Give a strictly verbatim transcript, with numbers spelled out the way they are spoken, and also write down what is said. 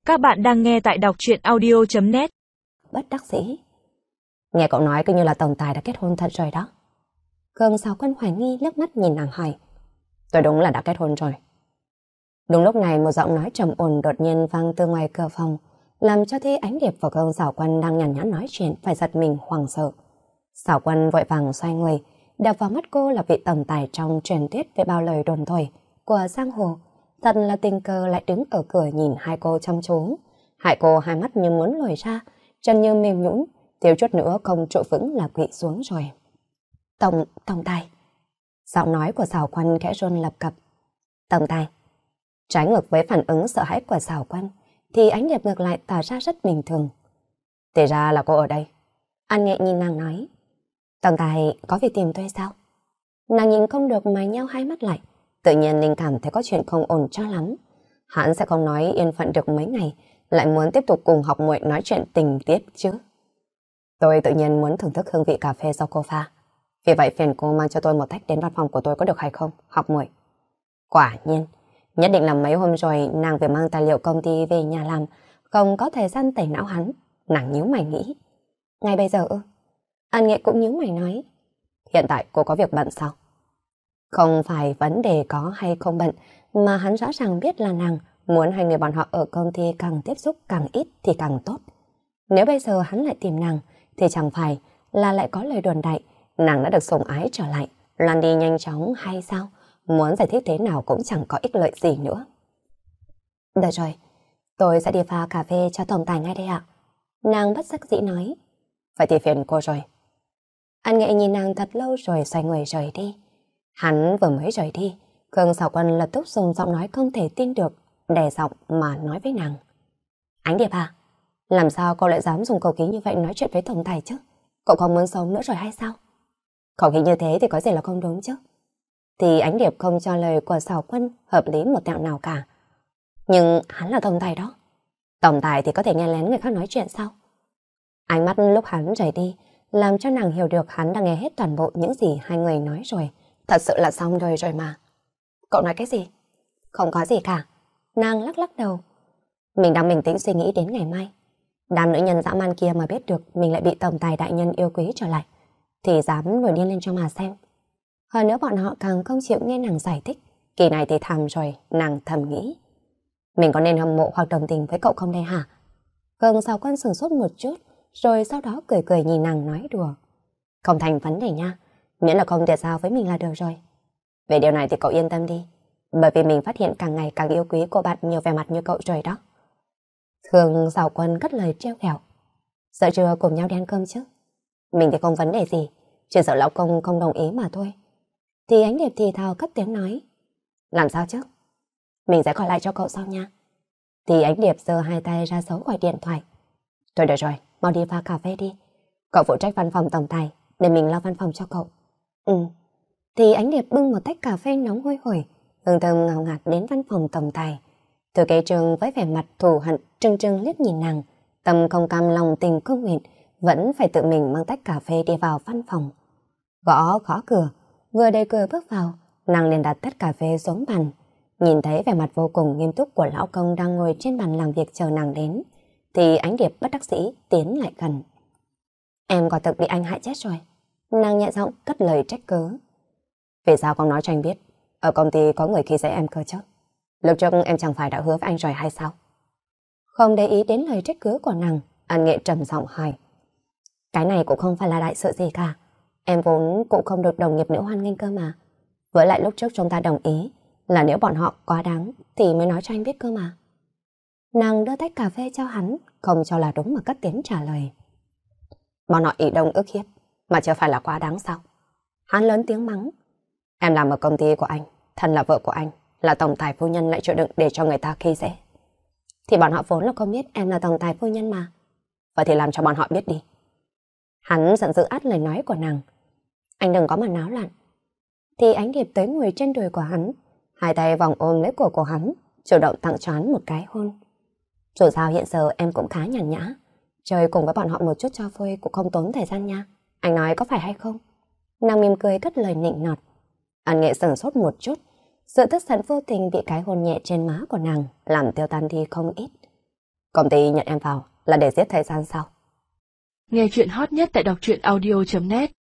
Các bạn đang nghe tại đọc truyện audio chấm net. Bất đắc dĩ. Nghe cậu nói cứ như là tổng tài đã kết hôn thật rồi đó. Khương Sào Quân hoài nghi liếc mắt nhìn nàng hỏi. Tôi đúng là đã kết hôn rồi. Đúng lúc này một giọng nói trầm ổn đột nhiên vang từ ngoài cửa phòng, làm cho Thi Ánh Điệp và Khương Sào Quân đang nhàn nhã nói chuyện phải giật mình hoảng sợ. Sào Quân vội vàng xoay người, đập vào mắt cô là vị tổng tài trong truyền thuyết về bao lời đồn thổi của giang hồ. Thật là tình cờ lại đứng ở cửa nhìn hai cô chăm chú. Hai cô hai mắt như muốn lồi ra, chân như mềm nhũn, thiếu chút nữa không trụ vững là quỵ xuống rồi. Tổng, tổng tài. Giọng nói của Sào Quân khẽ run lập cập. Tổng tài. Trái ngược với phản ứng sợ hãi của Sào Quân, thì Ánh Điệp ngược lại tỏ ra rất bình thường. Thì ra là cô ở đây. An Nghệ nhìn nàng nói. Tổng tài có việc tìm tôi sao? Nàng nhìn không được mà nheo hai mắt lại. Tự nhiên Linh cảm thấy có chuyện không ổn cho lắm. Hắn sẽ không nói yên phận được mấy ngày, lại muốn tiếp tục cùng học muội nói chuyện tình tiếp chứ. Tôi tự nhiên muốn thưởng thức hương vị cà phê do cô pha. Vì vậy phiền cô mang cho tôi một tách đến văn phòng của tôi có được hay không, học muội? Quả nhiên, nhất định là mấy hôm rồi nàng phải mang tài liệu công ty về nhà làm, không có thời gian tẩy não hắn. Nàng nhíu mày nghĩ. Ngay bây giờ ư? An Nghệ cũng nhíu mày nói. Hiện tại cô có việc bận sao? Không phải vấn đề có hay không bận, mà hắn rõ ràng biết là nàng muốn hai người bọn họ ở công ty càng tiếp xúc càng ít thì càng tốt. Nếu bây giờ hắn lại tìm nàng, thì chẳng phải là lại có lời đồn đại, nàng đã được sủng ái trở lại, lan đi nhanh chóng hay sao? Muốn giải thích thế nào cũng chẳng có ích lợi gì nữa. Được rồi, tôi sẽ đi pha cà phê cho tổng tài ngay đây ạ. Nàng bất đắc dĩ nói. Vậy thì phiền cô rồi. An Nghệ nhìn nàng thật lâu rồi xoay người rời đi. Hắn vừa mới rời đi, Khương Sào Quân lập tức dùng giọng nói không thể tin được, đè giọng mà nói với nàng. Ánh Điệp à, làm sao cậu lại dám dùng khẩu khí như vậy nói chuyện với tổng tài chứ? Cậu không muốn sống nữa rồi hay sao? Khẩu khí như thế thì có gì là không đúng chứ? Thì Ánh Điệp không cho lời của Sào Quân hợp lý một tẹo nào cả. Nhưng hắn là tổng tài đó. Tổng tài thì có thể nghe lén người khác nói chuyện sao? Ánh mắt lúc hắn rời đi làm cho nàng hiểu được hắn đã nghe hết toàn bộ những gì hai người nói rồi. Thật sự là xong đời rồi mà. Cậu nói cái gì? Không có gì cả. Nàng lắc lắc đầu. Mình đang bình tĩnh suy nghĩ đến ngày mai. Đám nữ nhân dã man kia mà biết được mình lại bị tổng tài đại nhân yêu quý trở lại, thì dám nổi điên lên cho mà xem. Hơn nữa bọn họ càng không chịu nghe nàng giải thích. Kỳ này thì thầm rồi, nàng thầm nghĩ. Mình có nên hâm mộ hoặc đồng tình với cậu không đây hả? Khương Sào Quân sửng sốt một chút, rồi sau đó cười cười nhìn nàng nói đùa. Không thành vấn đề nha, miễn là không tiệt giao với mình là được rồi. Về điều này thì cậu yên tâm đi, bởi vì mình phát hiện càng ngày càng yêu quý cô bạn nhiều vẻ mặt như cậu rồi đó. Khương Sào Quân cất lời trêu ghẹo. Sợ chưa cùng nhau đi ăn cơm chứ? Mình thì không vấn đề gì, chỉ sợ lão công không đồng ý mà thôi. Thì Ánh Điệp thì thào cất tiếng nói. Làm sao chứ? Mình sẽ gọi lại cho cậu sau nha. Thì Ánh Điệp giơ hai tay ra dấu gọi điện thoại. Thôi được rồi, mau đi pha cà phê đi. Cậu phụ trách văn phòng tổng tài, để mình lo văn phòng cho cậu. Ừ. Thì Ánh Điệp bưng một tách cà phê nóng hôi hổi, hương thơm ngào ngạt đến văn phòng tổng tài. Thư ký Trương với vẻ mặt thù hận trừng trừng liếc nhìn nàng, tâm không cam lòng tình không nguyện, vẫn phải tự mình mang tách cà phê đi vào văn phòng. Gõ gõ cửa, vừa đẩy cửa bước vào, nàng liền đặt tách cà phê xuống bàn. Nhìn thấy vẻ mặt vô cùng nghiêm túc của lão công đang ngồi trên bàn làm việc chờ nàng đến, thì Ánh Điệp bất đắc dĩ tiến lại gần. Em quả thực bị anh hại chết rồi. Nàng nhẹ giọng cất lời trách cứ. Vì sao không nói cho anh biết, ở công ty có người khi dễ em cơ chứ? Lúc trước em chẳng phải đã hứa với anh rồi hay sao? Không để ý đến lời trách cứ của nàng, An Nghệ trầm giọng hỏi. Cái này cũng không phải là đại sự gì cả. Em vốn cũng không được đồng nghiệp nữ hoan nghênh cơ mà. Với lại lúc trước chúng ta đồng ý là nếu bọn họ quá đáng thì mới nói cho anh biết cơ mà. Nàng đưa tách cà phê cho hắn, không cho là đúng mà cất tiếng trả lời. Bọn họ ỷ đông ức hiếp, mà chưa phải là quá đáng sao? Hắn lớn tiếng mắng. Em làm ở công ty của anh, thân là vợ của anh, là tổng tài phu nhân lại chịu đựng để cho người ta khi dễ. Thì bọn họ vốn là không biết em là tổng tài phu nhân mà. Vậy thì làm cho bọn họ biết đi. Hắn giận dữ át lời nói của nàng. Anh đừng có mà náo loạn. Thì Ánh Điệp tới ngồi trên đùi của hắn, hai tay vòng ôm lấy cổ của hắn, chủ động tặng cho hắn một cái hôn. Dù sao hiện giờ em cũng khá nhàn nhã, chơi cùng với bọn họ một chút cho vui cũng không tốn thời gian nha. Anh nói có phải hay không? Nàng mỉm cười cất lời nịnh nọt. An Nghệ sửng sốt một chút, sự tức giận vô tình bị cái hôn nhẹ trên má của nàng làm tiêu tan đi không ít. Công ty nhận em vào là để giết thời gian sao? Nghe chuyện hot nhất tại đọc truyện audio chấm net.